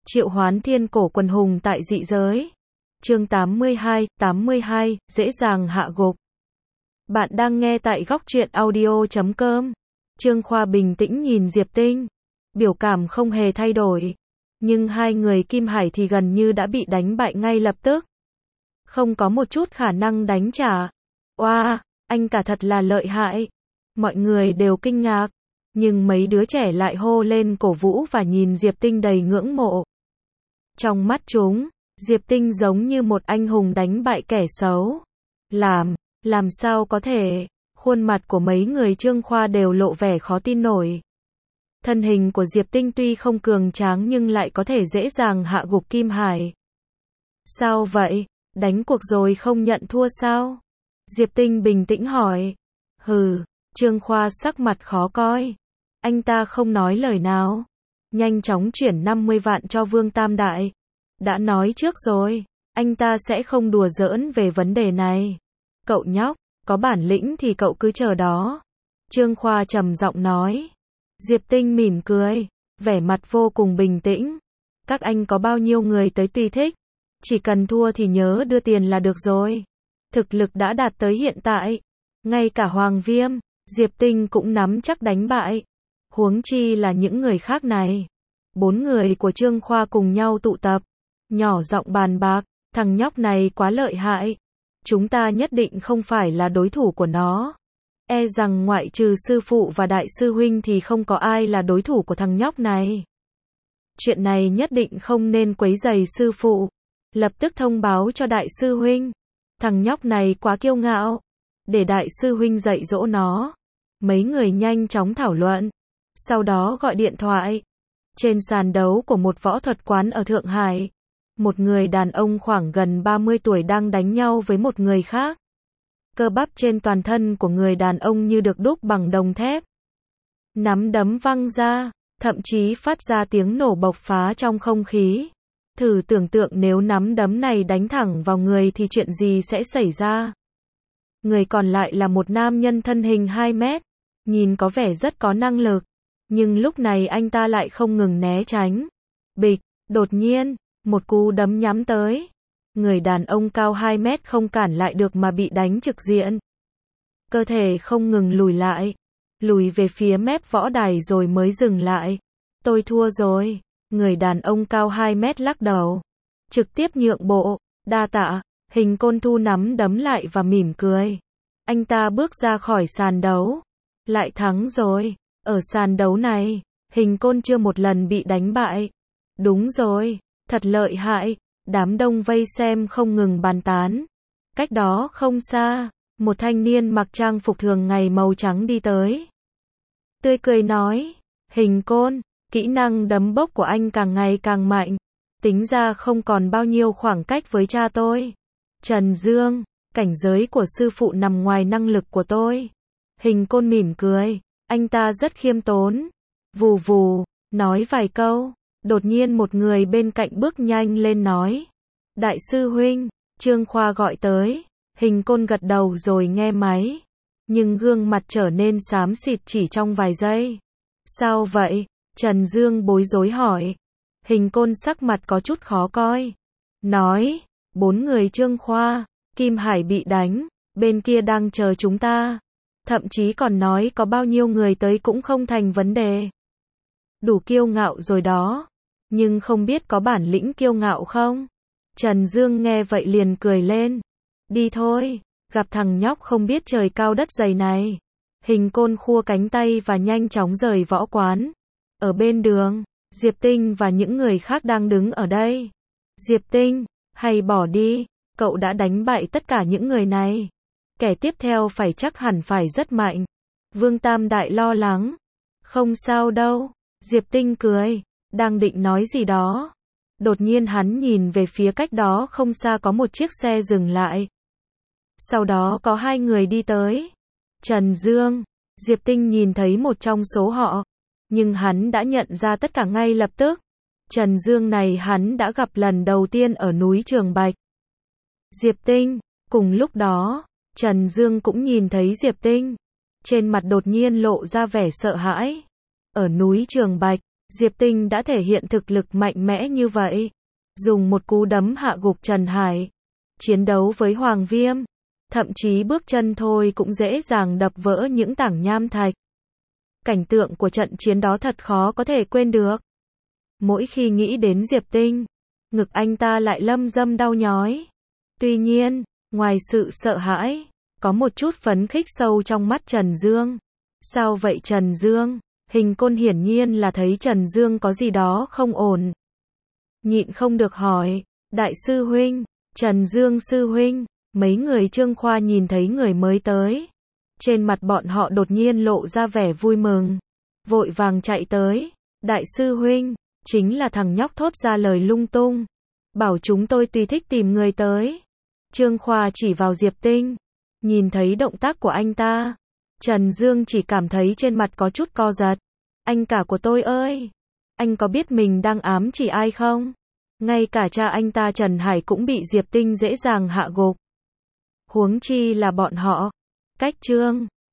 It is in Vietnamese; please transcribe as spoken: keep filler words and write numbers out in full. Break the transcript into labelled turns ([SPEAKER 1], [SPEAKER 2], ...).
[SPEAKER 1] Triệu hoán thiên cổ quần hùng tại dị giới. Chương tám mươi hai, tám mươi hai, dễ dàng hạ gục. Bạn đang nghe tại góc truyện audio chấm com. Trương Khoa bình tĩnh nhìn Diệp Tinh. Biểu cảm không hề thay đổi. Nhưng hai người Kim Hải thì gần như đã bị đánh bại ngay lập tức. Không có một chút khả năng đánh trả. Oa, anh cả thật là lợi hại. Mọi người đều kinh ngạc. Nhưng mấy đứa trẻ lại hô lên cổ vũ và nhìn Diệp Tinh đầy ngưỡng mộ. Trong mắt chúng, Diệp Tinh giống như một anh hùng đánh bại kẻ xấu. Làm, làm sao có thể, khuôn mặt của mấy người Trương Khoa đều lộ vẻ khó tin nổi. Thân hình của Diệp Tinh tuy không cường tráng nhưng lại có thể dễ dàng hạ gục Kim Hải. Sao vậy, đánh cuộc rồi không nhận thua sao? Diệp Tinh bình tĩnh hỏi. Hừ, Trương Khoa sắc mặt khó coi. Anh ta không nói lời nào. Nhanh chóng chuyển năm mươi vạn cho Vương Tam Đại. Đã nói trước rồi, anh ta sẽ không đùa giỡn về vấn đề này. Cậu nhóc, có bản lĩnh thì cậu cứ chờ đó. Trương Khoa trầm giọng nói. Diệp Tinh mỉm cười, vẻ mặt vô cùng bình tĩnh. Các anh có bao nhiêu người tới tùy thích. Chỉ cần thua thì nhớ đưa tiền là được rồi. Thực lực đã đạt tới hiện tại. Ngay cả Hoàng Viêm, Diệp Tinh cũng nắm chắc đánh bại. Huống chi là những người khác này. Bốn người của Trương Khoa cùng nhau tụ tập. Nhỏ giọng bàn bạc, thằng nhóc này quá lợi hại. Chúng ta nhất định không phải là đối thủ của nó. E rằng ngoại trừ sư phụ và đại sư huynh thì không có ai là đối thủ của thằng nhóc này. Chuyện này nhất định không nên quấy rầy sư phụ. Lập tức thông báo cho đại sư huynh. Thằng nhóc này quá kiêu ngạo. Để đại sư huynh dạy dỗ nó. Mấy người nhanh chóng thảo luận. Sau đó gọi điện thoại. Trên sàn đấu của một võ thuật quán ở Thượng Hải, một người đàn ông khoảng gần ba mươi tuổi đang đánh nhau với một người khác. Cơ bắp trên toàn thân của người đàn ông như được đúc bằng đồng thép. Nắm đấm văng ra, thậm chí phát ra tiếng nổ bộc phá trong không khí. Thử tưởng tượng nếu nắm đấm này đánh thẳng vào người thì chuyện gì sẽ xảy ra. Người còn lại là một nam nhân thân hình hai mét, nhìn có vẻ rất có năng lực. Nhưng lúc này anh ta lại không ngừng né tránh. Bịch, đột nhiên, một cú đấm nhắm tới. Người đàn ông cao hai mét không cản lại được mà bị đánh trực diện. Cơ thể không ngừng lùi lại. Lùi về phía mép võ đài rồi mới dừng lại. Tôi thua rồi. Người đàn ông cao hai mét lắc đầu. Trực tiếp nhượng bộ. Đa tạ. Hình Côn thu nắm đấm lại và mỉm cười. Anh ta bước ra khỏi sàn đấu. Lại thắng rồi. Ở sàn đấu này, Hình Côn chưa một lần bị đánh bại. Đúng rồi, thật lợi hại. Đám đông vây xem không ngừng bàn tán. Cách đó không xa, một thanh niên mặc trang phục thường ngày màu trắng đi tới. Tươi cười nói, Hình Côn, kỹ năng đấm bốc của anh càng ngày càng mạnh. Tính ra không còn bao nhiêu khoảng cách với cha tôi. Trần Dương, cảnh giới của sư phụ nằm ngoài năng lực của tôi. Hình Côn mỉm cười. Anh ta rất khiêm tốn. Vù vù, nói vài câu. Đột nhiên một người bên cạnh bước nhanh lên nói. Đại sư huynh, Trương Khoa gọi tới. Hình Côn gật đầu rồi nghe máy. Nhưng gương mặt trở nên xám xịt chỉ trong vài giây. Sao vậy? Trần Dương bối rối hỏi. Hình Côn sắc mặt có chút khó coi. Nói, bốn người Trương Khoa, Kim Hải bị đánh. Bên kia đang chờ chúng ta. Thậm chí còn nói có bao nhiêu người tới cũng không thành vấn đề. Đủ kiêu ngạo rồi đó. Nhưng không biết có bản lĩnh kiêu ngạo không? Trần Dương nghe vậy liền cười lên. Đi thôi, gặp thằng nhóc không biết trời cao đất dày này. Hình Côn khua cánh tay và nhanh chóng rời võ quán. Ở bên đường, Diệp Tinh và những người khác đang đứng ở đây. Diệp Tinh, hay bỏ đi, cậu đã đánh bại tất cả những người này. Kẻ tiếp theo phải chắc hẳn phải rất mạnh. Vương Tam Đại lo lắng. Không sao đâu. Diệp Tinh cười. Đang định nói gì đó. Đột nhiên hắn nhìn về phía cách đó không xa có một chiếc xe dừng lại. Sau đó có hai người đi tới. Trần Dương. Diệp Tinh nhìn thấy một trong số họ. Nhưng hắn đã nhận ra tất cả ngay lập tức. Trần Dương này hắn đã gặp lần đầu tiên ở núi Trường Bạch. Diệp Tinh. Cùng lúc đó, Trần Dương cũng nhìn thấy Diệp Tinh. Trên mặt đột nhiên lộ ra vẻ sợ hãi. Ở núi Trường Bạch, Diệp Tinh đã thể hiện thực lực mạnh mẽ như vậy. Dùng một cú đấm hạ gục Trần Hải. Chiến đấu với Hoàng Viêm. Thậm chí bước chân thôi cũng dễ dàng đập vỡ những tảng nham thạch. Cảnh tượng của trận chiến đó thật khó có thể quên được. Mỗi khi nghĩ đến Diệp Tinh, ngực anh ta lại lâm dâm đau nhói. Tuy nhiên, ngoài sự sợ hãi, có một chút phấn khích sâu trong mắt Trần Dương. Sao vậy Trần Dương? Hình Côn hiển nhiên là thấy Trần Dương có gì đó không ổn. Nhịn không được hỏi, Đại sư huynh, Trần Dương sư huynh, mấy người Trương Khoa nhìn thấy người mới tới. Trên mặt bọn họ đột nhiên lộ ra vẻ vui mừng. Vội vàng chạy tới, Đại sư huynh, chính là thằng nhóc thốt ra lời lung tung. Bảo chúng tôi tùy thích tìm người tới. Trương Khoa chỉ vào Diệp Tinh. Nhìn thấy động tác của anh ta, Trần Dương chỉ cảm thấy trên mặt có chút co giật. Anh cả của tôi ơi! Anh có biết mình đang ám chỉ ai không? Ngay cả cha anh ta Trần Hải cũng bị Diệp Tinh dễ dàng hạ gục. Huống chi là bọn họ. Cách Trương